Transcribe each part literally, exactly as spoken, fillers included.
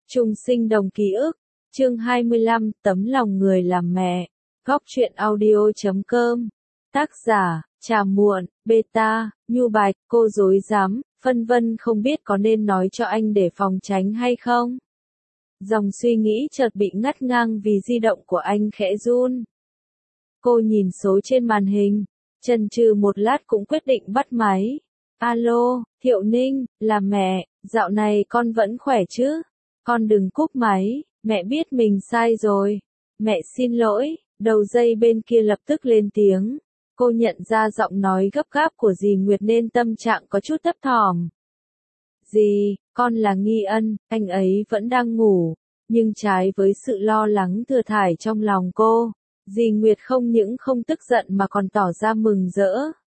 Chung sinh đồng ký ức, chương hai mươi lăm, tấm lòng người làm mẹ, góc truyện audio chấm com, tác giả, Trà Muộn, Beta, Nhu Bạch, cô dối dám, phân vân không biết có nên nói cho anh để phòng tránh hay không. Dòng suy nghĩ chợt bị ngắt ngang vì di động của anh khẽ run. Cô nhìn số trên màn hình, chần chừ một lát cũng quyết định bắt máy. Alo, Thiệu Ninh, là mẹ, dạo này con vẫn khỏe chứ? Con đừng cúp máy, mẹ biết mình sai rồi. Mẹ xin lỗi, đầu dây bên kia lập tức lên tiếng. Cô nhận ra giọng nói gấp gáp của dì Nguyệt nên tâm trạng có chút thấp thỏm. Dì, con là Nghi Ân, anh ấy vẫn đang ngủ. Nhưng trái với sự lo lắng thừa thải trong lòng cô, dì Nguyệt không những không tức giận mà còn tỏ ra mừng rỡ.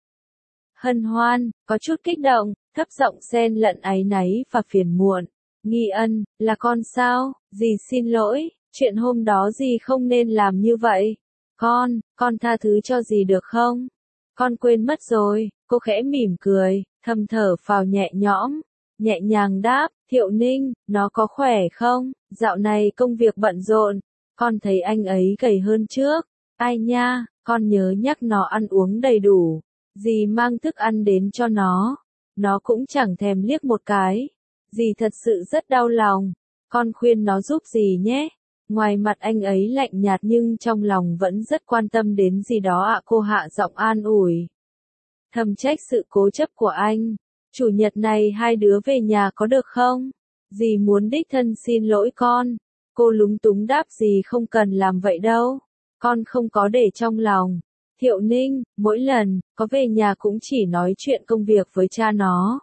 Hân hoan, có chút kích động, thấp giọng xen lẫn áy náy và phiền muộn. Nghi Ân, là con sao? Dì xin lỗi, chuyện hôm đó dì không nên làm như vậy. Con, con tha thứ cho dì được không? Con quên mất rồi, cô khẽ mỉm cười, thầm thở phào nhẹ nhõm, nhẹ nhàng đáp, Thiệu Ninh, nó có khỏe không? Dạo này công việc bận rộn, con thấy anh ấy gầy hơn trước. Ai nha, con nhớ nhắc nó ăn uống đầy đủ. Dì mang thức ăn đến cho nó, nó cũng chẳng thèm liếc một cái. Dì thật sự rất đau lòng, con khuyên nó giúp dì nhé. Ngoài mặt anh ấy lạnh nhạt nhưng trong lòng vẫn rất quan tâm đến gì đó ạ. Cô hạ giọng an ủi. Thầm trách sự cố chấp của anh. Chủ nhật này hai đứa về nhà có được không? Dì muốn đích thân xin lỗi con. Cô lúng túng đáp dì không cần làm vậy đâu. Con không có để trong lòng. Thiệu Ninh, mỗi lần, có về nhà cũng chỉ nói chuyện công việc với cha nó.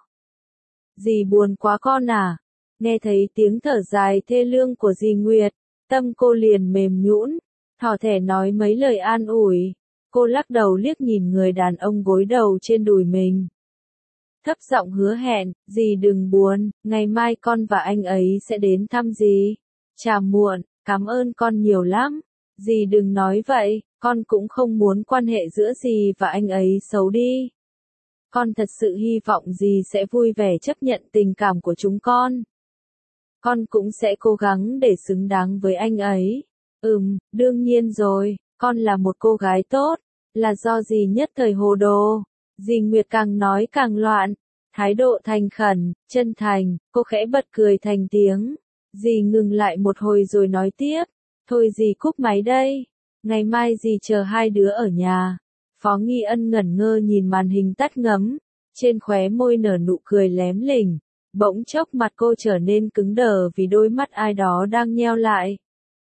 Dì buồn quá con à? Nghe thấy tiếng thở dài thê lương của dì Nguyệt, tâm cô liền mềm nhũn, thỏ thẻ nói mấy lời an ủi. Cô lắc đầu liếc nhìn người đàn ông gối đầu trên đùi mình. Thấp giọng hứa hẹn, dì đừng buồn, ngày mai con và anh ấy sẽ đến thăm dì. Trà Muộn, cảm ơn con nhiều lắm. Dì đừng nói vậy, con cũng không muốn quan hệ giữa dì và anh ấy xấu đi. Con thật sự hy vọng dì sẽ vui vẻ chấp nhận tình cảm của chúng con. Con cũng sẽ cố gắng để xứng đáng với anh ấy. Ừm, đương nhiên rồi, con là một cô gái tốt, là do dì nhất thời hồ đồ. Dì Nguyệt càng nói càng loạn, thái độ thành khẩn, chân thành, cô khẽ bật cười thành tiếng. Dì ngừng lại một hồi rồi nói tiếp, thôi dì cúp máy đây, ngày mai dì chờ hai đứa ở nhà. Phó Nghi Ân ngẩn ngơ nhìn màn hình tắt ngấm, trên khóe môi nở nụ cười lém lỉnh, bỗng chốc mặt cô trở nên cứng đờ vì đôi mắt ai đó đang nheo lại.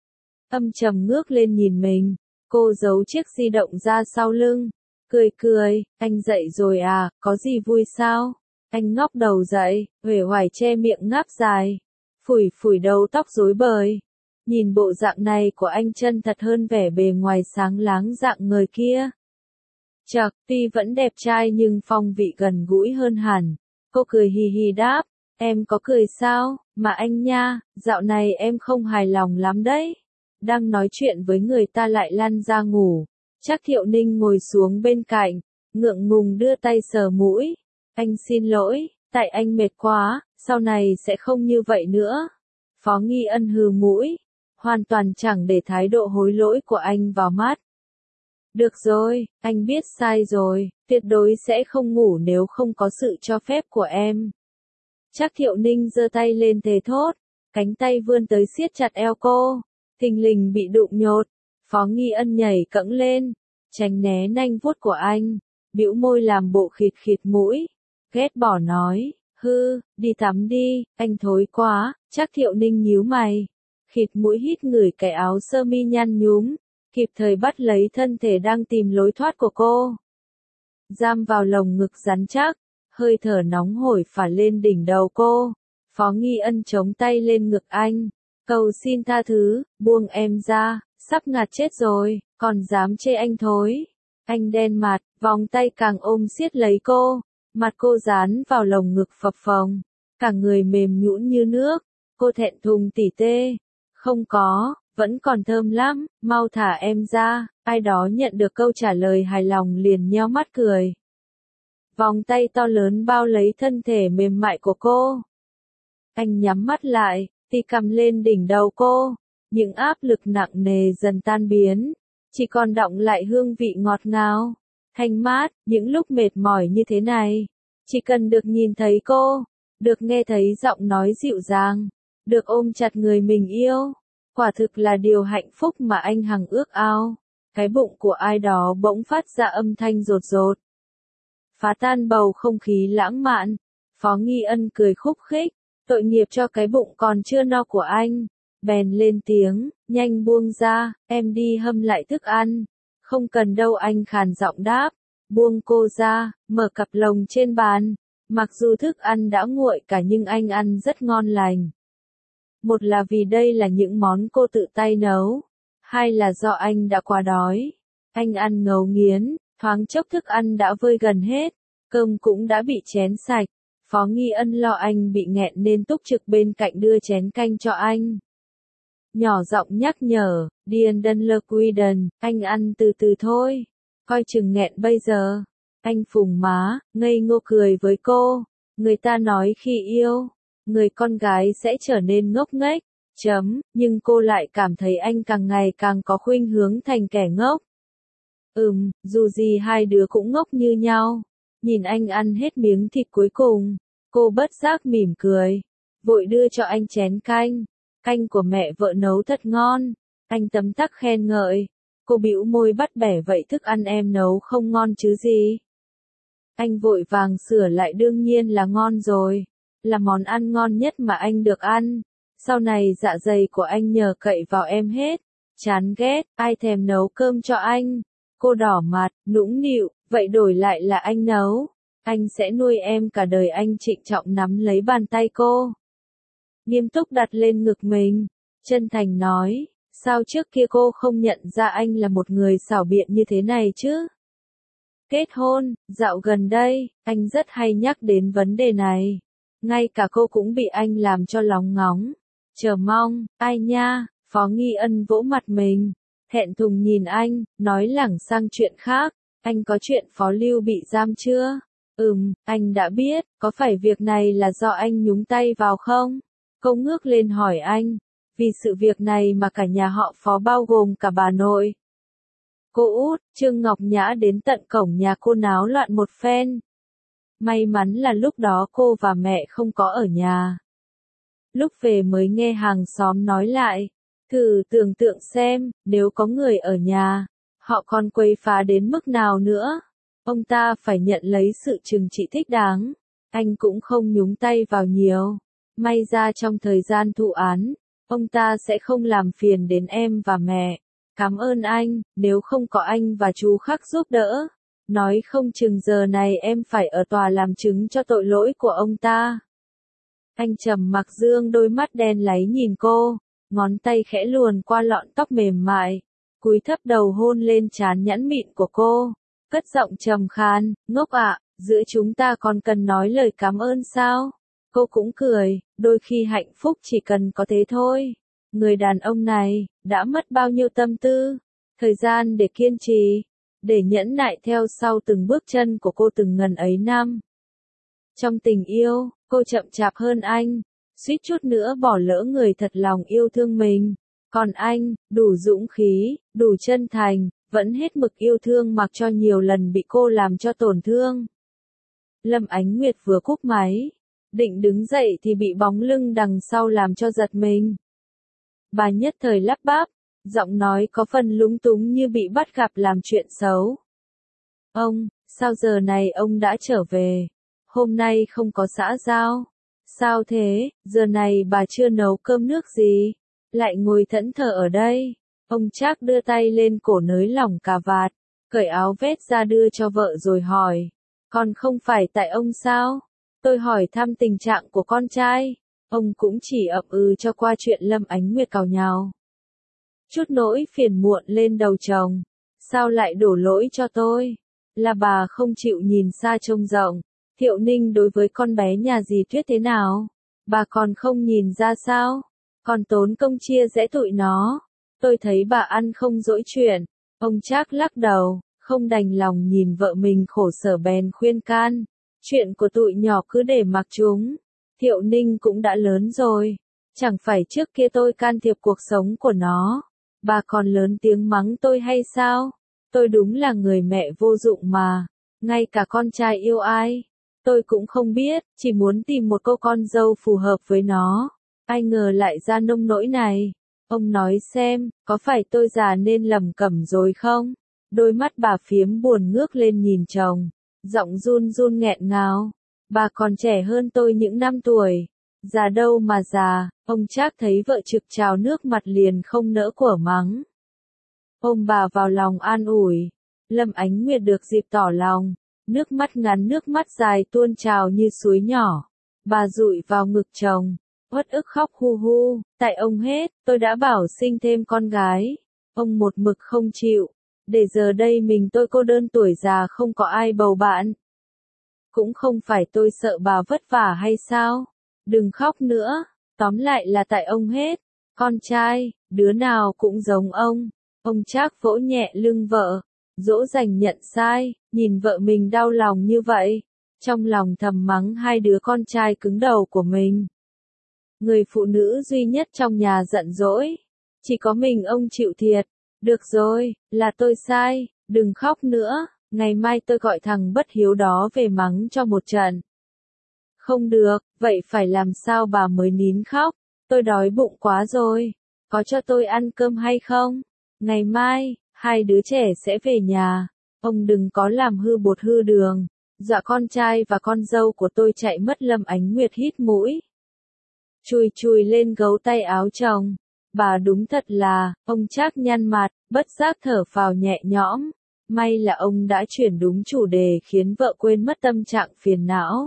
Âm trầm ngước lên nhìn mình, cô giấu chiếc di động ra sau lưng, cười cười, anh dậy rồi à, có gì vui sao? Anh ngóc đầu dậy, uể oải che miệng ngáp dài, phủi phủi đầu tóc rối bời. Nhìn bộ dạng này của anh chân thật hơn vẻ bề ngoài sáng láng dạng người kia. Chật, tuy vẫn đẹp trai nhưng phong vị gần gũi hơn hẳn. Cô cười hì hì đáp, em có cười sao, mà anh nha, dạo này em không hài lòng lắm đấy. Đang nói chuyện với người ta lại lăn ra ngủ. Chắc Thiệu Ninh ngồi xuống bên cạnh, ngượng ngùng đưa tay sờ mũi. Anh xin lỗi, tại anh mệt quá, sau này sẽ không như vậy nữa. Phó Nghi Ân hừ mũi, hoàn toàn chẳng để thái độ hối lỗi của anh vào mắt. Được rồi, anh biết sai rồi, tuyệt đối sẽ không ngủ nếu không có sự cho phép của em. Chắc Thiệu Ninh giơ tay lên thề thốt, cánh tay vươn tới siết chặt eo cô, thình lình bị đụng nhột. Phó Nghi Ân nhảy cẫng lên, tránh né nanh vuốt của anh, bĩu môi làm bộ khịt khịt mũi, ghét bỏ nói, hư, đi tắm đi, anh thối quá. Chắc Thiệu Ninh nhíu mày, khịt mũi hít ngửi cái áo sơ mi nhăn nhúm, kịp thời bắt lấy thân thể đang tìm lối thoát của cô. Giam vào lồng ngực rắn chắc, hơi thở nóng hổi phả lên đỉnh đầu cô. Phó Nghi Ân chống tay lên ngực anh, cầu xin tha thứ, buông em ra, sắp ngạt chết rồi, còn dám chê anh thối. Anh đen mặt, vòng tay càng ôm siết lấy cô, mặt cô dán vào lồng ngực phập phồng, cả người mềm nhũn như nước. Cô thẹn thùng tỉ tê, không có, vẫn còn thơm lắm, mau thả em ra. Ai đó nhận được câu trả lời hài lòng liền nheo mắt cười. Vòng tay to lớn bao lấy thân thể mềm mại của cô. Anh nhắm mắt lại, thì cầm lên đỉnh đầu cô, những áp lực nặng nề dần tan biến, chỉ còn đọng lại hương vị ngọt ngào, thanh mát, những lúc mệt mỏi như thế này, chỉ cần được nhìn thấy cô, được nghe thấy giọng nói dịu dàng, được ôm chặt người mình yêu, quả thực là điều hạnh phúc mà anh hằng ước ao. Cái bụng của ai đó bỗng phát ra âm thanh rột rột, phá tan bầu không khí lãng mạn. Phó Nghi Ân cười khúc khích, tội nghiệp cho cái bụng còn chưa no của anh, bèn lên tiếng, nhanh buông ra, em đi hâm lại thức ăn. Không cần đâu, anh khàn giọng đáp, buông cô ra, mở cặp lồng trên bàn. Mặc dù thức ăn đã nguội cả nhưng anh ăn rất ngon lành. Một là vì đây là những món cô tự tay nấu, hai là do anh đã quá đói. Anh ăn ngấu nghiến, thoáng chốc thức ăn đã vơi gần hết, cơm cũng đã bị chén sạch. Phó Nghi Ân lo anh bị nghẹn nên túc trực bên cạnh đưa chén canh cho anh. Nhỏ giọng nhắc nhở, Điền Đân Lơ Quy Đần, anh ăn từ từ thôi, coi chừng nghẹn bây giờ. Anh phùng má, ngây ngô cười với cô, người ta nói khi yêu, người con gái sẽ trở nên ngốc nghếch, chấm, nhưng cô lại cảm thấy anh càng ngày càng có khuynh hướng thành kẻ ngốc. Ừm, dù gì hai đứa cũng ngốc như nhau. Nhìn anh ăn hết miếng thịt cuối cùng, cô bất giác mỉm cười, vội đưa cho anh chén canh. Canh của mẹ vợ nấu thật ngon. Anh tấm tắc khen ngợi. Cô bĩu môi bắt bẻ, vậy thức ăn em nấu không ngon chứ gì? Anh vội vàng sửa lại, đương nhiên là ngon rồi. Là món ăn ngon nhất mà anh được ăn. Sau này dạ dày của anh nhờ cậy vào em hết. Chán ghét, ai thèm nấu cơm cho anh. Cô đỏ mặt, nũng nịu, vậy đổi lại là anh nấu. Anh sẽ nuôi em cả đời. Anh trịnh trọng nắm lấy bàn tay cô, nghiêm túc đặt lên ngực mình, chân thành nói, sao trước kia cô không nhận ra anh là một người xảo biện như thế này chứ? Kết hôn, dạo gần đây, anh rất hay nhắc đến vấn đề này. Ngay cả cô cũng bị anh làm cho lóng ngóng. Chờ mong, ai nha, Phó Nghi Ân vỗ mặt mình, thẹn thùng nhìn anh, nói lảng sang chuyện khác. Anh có chuyện Phó Lưu bị giam chưa? Ừm, anh đã biết, có phải việc này là do anh nhúng tay vào không? Cô ngước lên hỏi anh, vì sự việc này mà cả nhà họ Phó bao gồm cả bà nội. Cô út, Trương Ngọc Nhã đến tận cổng nhà cô náo loạn một phen. May mắn là lúc đó cô và mẹ không có ở nhà. Lúc về mới nghe hàng xóm nói lại, thử tưởng tượng xem, nếu có người ở nhà, họ còn quấy phá đến mức nào nữa. Ông ta phải nhận lấy sự trừng trị thích đáng. Anh cũng không nhúng tay vào nhiều. May ra trong thời gian thụ án, ông ta sẽ không làm phiền đến em và mẹ. Cảm ơn anh, nếu không có anh và chú Khắc giúp đỡ, nói không chừng giờ này em phải ở tòa làm chứng cho tội lỗi của ông ta. Anh trầm mặc dương đôi mắt đen láy nhìn cô, ngón tay khẽ luồn qua lọn tóc mềm mại, cúi thấp đầu hôn lên trán nhẵn mịn của cô, cất giọng trầm khan, ngốc ạ, giữa chúng ta còn cần nói lời cảm ơn sao? Cô cũng cười, đôi khi hạnh phúc chỉ cần có thế thôi. Người đàn ông này, đã mất bao nhiêu tâm tư, thời gian để kiên trì, để nhẫn nại theo sau từng bước chân của cô từng ngần ấy năm. Trong tình yêu, cô chậm chạp hơn anh, suýt chút nữa bỏ lỡ người thật lòng yêu thương mình. Còn anh, đủ dũng khí, đủ chân thành, vẫn hết mực yêu thương mặc cho nhiều lần bị cô làm cho tổn thương. Lâm Ánh Nguyệt vừa cúp máy, định đứng dậy thì bị bóng lưng đằng sau làm cho giật mình. Bà nhất thời lắp bắp, giọng nói có phần lúng túng như bị bắt gặp làm chuyện xấu. Ông, sao giờ này ông đã trở về? Hôm nay không có xã giao. Sao thế, giờ này bà chưa nấu cơm nước gì? Lại ngồi thẫn thờ ở đây. Ông Trác đưa tay lên cổ nới lỏng cà vạt, cởi áo vest ra đưa cho vợ rồi hỏi. Còn không phải tại ông sao? Tôi hỏi thăm tình trạng của con trai. Ông cũng chỉ ậm ừ cho qua chuyện Lâm Ánh Nguyệt càu nhàu. Chút nỗi phiền muộn lên đầu chồng. Sao lại đổ lỗi cho tôi? Là bà không chịu nhìn xa trông rộng. Thiệu Ninh đối với con bé nhà dì Tuyết thế nào? Bà còn không nhìn ra sao? Còn tốn công chia rẽ tụi nó. Tôi thấy bà ăn không dỗi chuyện. Ông Trác lắc đầu, không đành lòng nhìn vợ mình khổ sở bèn khuyên can. Chuyện của tụi nhỏ cứ để mặc chúng. Thiệu Ninh cũng đã lớn rồi. Chẳng phải trước kia tôi can thiệp cuộc sống của nó, bà còn lớn tiếng mắng tôi hay sao? Tôi đúng là người mẹ vô dụng mà, ngay cả con trai yêu ai, tôi cũng không biết, chỉ muốn tìm một cô con dâu phù hợp với nó. Ai ngờ lại ra nông nỗi này. Ông nói xem, có phải tôi già nên lầm cẩm rồi không? Đôi mắt bà phiếm buồn ngước lên nhìn chồng, giọng run run nghẹn ngào. Bà còn trẻ hơn tôi những năm tuổi. Già đâu mà già, ông Trác thấy vợ trực trào nước mặt liền không nỡ của mắng. Ôm bà vào lòng an ủi. Lâm Ánh Nguyệt được dịp tỏ lòng, nước mắt ngắn nước mắt dài tuôn trào như suối nhỏ. Bà dụi vào ngực chồng, uất ức khóc hu hu, tại ông hết, tôi đã bảo sinh thêm con gái. Ông một mực không chịu, để giờ đây mình tôi cô đơn tuổi già không có ai bầu bạn. Cũng không phải tôi sợ bà vất vả hay sao? Đừng khóc nữa, tóm lại là tại ông hết. Con trai, đứa nào cũng giống ông. Ông Trác vỗ nhẹ lưng vợ, dỗ dành nhận sai, nhìn vợ mình đau lòng như vậy. Trong lòng thầm mắng hai đứa con trai cứng đầu của mình. Người phụ nữ duy nhất trong nhà giận dỗi. Chỉ có mình ông chịu thiệt. Được rồi, là tôi sai, đừng khóc nữa, ngày mai tôi gọi thằng bất hiếu đó về mắng cho một trận. Không được, vậy phải làm sao bà mới nín khóc? Tôi đói bụng quá rồi, có cho tôi ăn cơm hay không? Ngày mai, hai đứa trẻ sẽ về nhà, ông đừng có làm hư bột hư đường, dọa con trai và con dâu của tôi chạy mất. Lâm Ánh Nguyệt hít mũi, chùi chùi lên gấu tay áo chồng. Bà đúng thật là, ông Trác nhăn mặt, bất giác thở phào nhẹ nhõm. May là ông đã chuyển đúng chủ đề khiến vợ quên mất tâm trạng phiền não.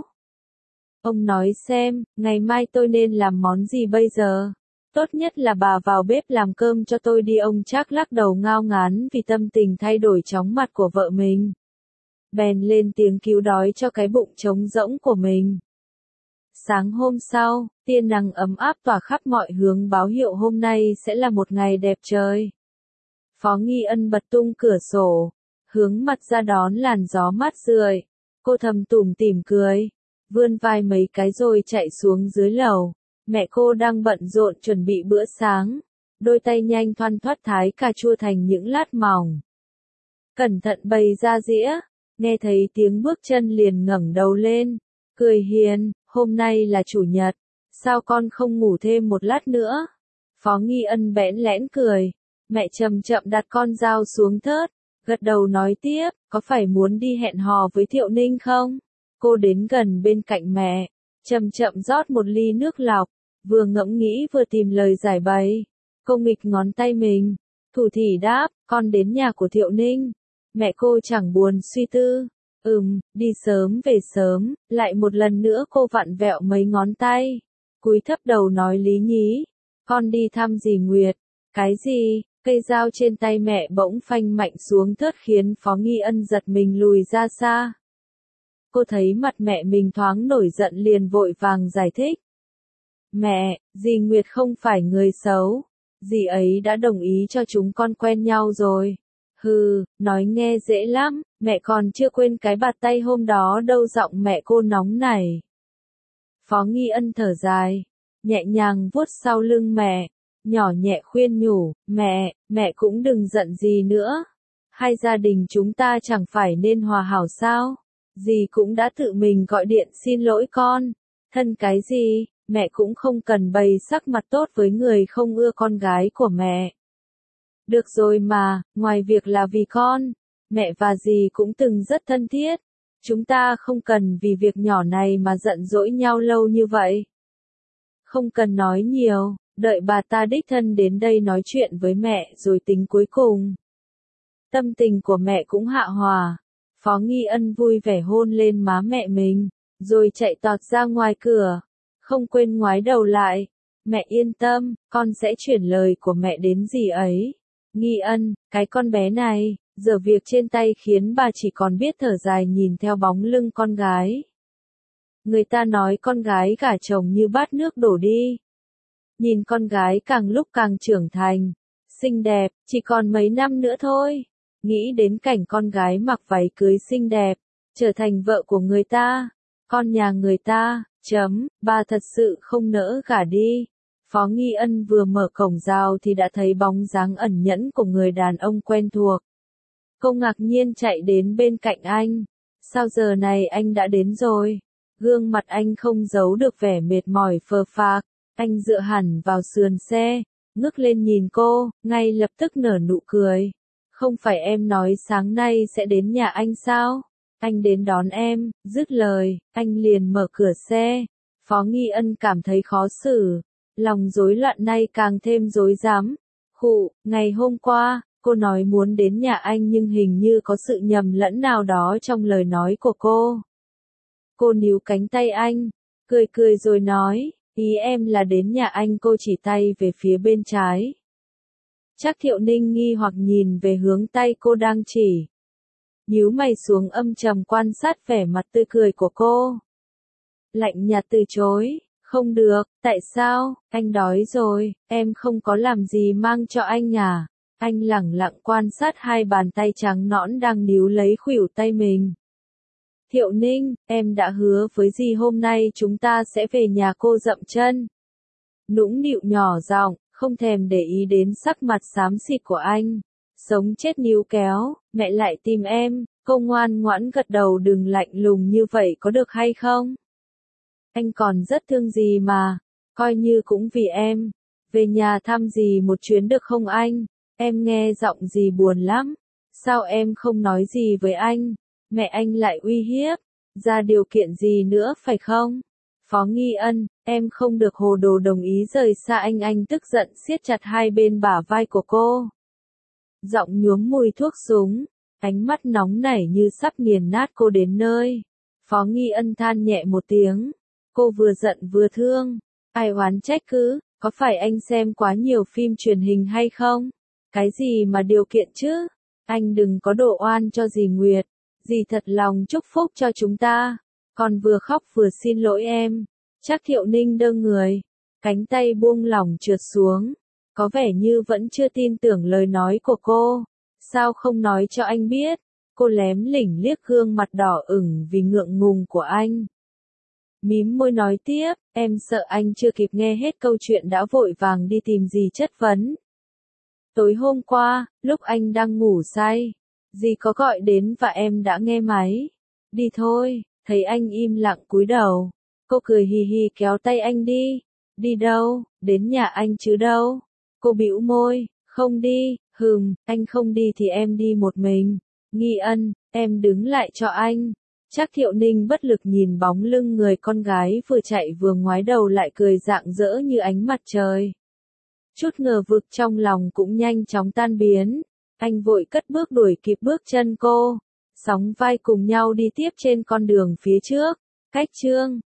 Ông nói xem, ngày mai tôi nên làm món gì bây giờ? Tốt nhất là bà vào bếp làm cơm cho tôi đi. Ông Trác lắc đầu ngao ngán vì tâm tình thay đổi chóng mặt của vợ mình. Bèn lên tiếng cứu đói cho cái bụng trống rỗng của mình. Sáng hôm sau, tia nắng ấm áp tỏa khắp mọi hướng báo hiệu hôm nay sẽ là một ngày đẹp trời. Phó Nghi Ân bật tung cửa sổ, hướng mặt ra đón làn gió mát rượi. Cô thầm tủm tỉm cười, vươn vai mấy cái rồi chạy xuống dưới lầu. Mẹ cô đang bận rộn chuẩn bị bữa sáng, đôi tay nhanh thoăn thoắt thái cà chua thành những lát mỏng. Cẩn thận bày ra dĩa, nghe thấy tiếng bước chân liền ngẩng đầu lên, cười hiền, hôm nay là chủ nhật, sao con không ngủ thêm một lát nữa? Phó Nghi Ân bẽn lẽn cười, mẹ chậm chậm đặt con dao xuống thớt, gật đầu nói tiếp, có phải muốn đi hẹn hò với Thiệu Ninh không? Cô đến gần bên cạnh mẹ, chậm chậm rót một ly nước lọc, vừa ngẫm nghĩ vừa tìm lời giải bày. Cô nghịch ngón tay mình, thủ thỉ đáp, con đến nhà của Thiệu Ninh. Mẹ cô chẳng buồn suy tư, ừm, đi sớm về sớm. Lại một lần nữa cô vặn vẹo mấy ngón tay, cúi thấp đầu nói lý nhí, con đi thăm dì Nguyệt. Cái gì? Cây dao trên tay mẹ bỗng phanh mạnh xuống thớt khiến Phó Nghi Ân giật mình lùi ra xa. Cô thấy mặt mẹ mình thoáng nổi giận liền vội vàng giải thích. Mẹ, dì Nguyệt không phải người xấu, dì ấy đã đồng ý cho chúng con quen nhau rồi. Hừ, nói nghe dễ lắm, mẹ còn chưa quên cái bạt tay hôm đó đâu. Giọng mẹ cô nóng nảy. Phó Nghi Ân thở dài, nhẹ nhàng vuốt sau lưng mẹ, nhỏ nhẹ khuyên nhủ, mẹ, mẹ cũng đừng giận gì nữa. Hai gia đình chúng ta chẳng phải nên hòa hảo sao? Dì cũng đã tự mình gọi điện xin lỗi con. Thân cái gì, mẹ cũng không cần bày sắc mặt tốt với người không ưa con gái của mẹ. Được rồi mà, ngoài việc là vì con, mẹ và dì cũng từng rất thân thiết. Chúng ta không cần vì việc nhỏ này mà giận dỗi nhau lâu như vậy. Không cần nói nhiều, đợi bà ta đích thân đến đây nói chuyện với mẹ rồi tính cuối cùng. Tâm tình của mẹ cũng hạ hòa. Phó Nghi Ân vui vẻ hôn lên má mẹ mình, rồi chạy tọt ra ngoài cửa, không quên ngoái đầu lại. Mẹ yên tâm, con sẽ chuyển lời của mẹ đến dì ấy. Nghi Ân, cái con bé này, giờ việc trên tay khiến bà chỉ còn biết thở dài nhìn theo bóng lưng con gái. Người ta nói con gái gả chồng như bát nước đổ đi. Nhìn con gái càng lúc càng trưởng thành, xinh đẹp, chỉ còn mấy năm nữa thôi. Nghĩ đến cảnh con gái mặc váy cưới xinh đẹp, trở thành vợ của người ta, con nhà người ta, chấm, bà thật sự không nỡ gả đi. Phó Nghi Ân vừa mở cổng rào thì đã thấy bóng dáng ẩn nhẫn của người đàn ông quen thuộc. Cô ngạc nhiên chạy đến bên cạnh anh. Sao giờ này anh đã đến rồi? Gương mặt anh không giấu được vẻ mệt mỏi phờ phạc. Anh dựa hẳn vào sườn xe, ngước lên nhìn cô, ngay lập tức nở nụ cười. Không phải em nói sáng nay sẽ đến nhà anh sao? Anh đến đón em, dứt lời, anh liền mở cửa xe. Phó Nghi Ân cảm thấy khó xử, lòng rối loạn nay càng thêm rối rắm. Khụ, ngày hôm qua, cô nói muốn đến nhà anh nhưng hình như có sự nhầm lẫn nào đó trong lời nói của cô. Cô níu cánh tay anh, cười cười rồi nói, ý em là đến nhà anh. Cô chỉ tay về phía bên trái. Trác Thiệu Ninh nghi hoặc nhìn về hướng tay cô đang chỉ. Nhíu mày xuống âm trầm quan sát vẻ mặt tươi cười của cô. Lạnh nhạt từ chối, không được, tại sao, anh đói rồi, em không có làm gì mang cho anh à? Anh lẳng lặng quan sát hai bàn tay trắng nõn đang níu lấy khuỷu tay mình. Thiệu Ninh, em đã hứa với dì hôm nay chúng ta sẽ về nhà cô dậm chân. Nũng nịu nhỏ giọng, không thèm để ý đến sắc mặt xám xịt của anh. Sống chết níu kéo, mẹ lại tìm em, cô ngoan ngoãn gật đầu, đừng lạnh lùng như vậy có được hay không? Anh còn rất thương dì mà, coi như cũng vì em. Về nhà thăm dì một chuyến được không anh? Em nghe giọng dì buồn lắm. Sao em không nói gì với anh? Mẹ anh lại uy hiếp. Ra điều kiện gì nữa phải không? Phó Nghi Ân, em không được hồ đồ đồng ý rời xa anh. Anh tức giận siết chặt hai bên bả vai của cô. Giọng nhuốm mùi thuốc súng, ánh mắt nóng nảy như sắp nghiền nát cô đến nơi. Phó Nghi Ân than nhẹ một tiếng. Cô vừa giận vừa thương. Ai oán trách cứ, có phải anh xem quá nhiều phim truyền hình hay không? Cái gì mà điều kiện chứ? Anh đừng có đổ oan cho dì Nguyệt. Dì thật lòng chúc phúc cho chúng ta. Còn vừa khóc vừa xin lỗi em. Trác Thiệu Ninh đơ người. Cánh tay buông lỏng trượt xuống. Có vẻ như vẫn chưa tin tưởng lời nói của cô. Sao không nói cho anh biết? Cô lém lỉnh liếc gương mặt đỏ ửng vì ngượng ngùng của anh. Mím môi nói tiếp, em sợ anh chưa kịp nghe hết câu chuyện đã vội vàng đi tìm dì chất vấn. Tối hôm qua, lúc anh đang ngủ say, dì có gọi đến và em đã nghe máy. Đi thôi, thấy anh im lặng cúi đầu. Cô cười hì hì kéo tay anh đi. Đi đâu, đến nhà anh chứ đâu. Cô bĩu môi, không đi, hừm, anh không đi thì em đi một mình. Nghi Ân, em đứng lại cho anh. Trác Thiệu Ninh bất lực nhìn bóng lưng người con gái vừa chạy vừa ngoái đầu lại cười rạng rỡ như ánh mặt trời. Chút ngờ vực trong lòng cũng nhanh chóng tan biến. Anh vội cất bước đuổi kịp bước chân cô. Sóng vai cùng nhau đi tiếp trên con đường phía trước. Cách chương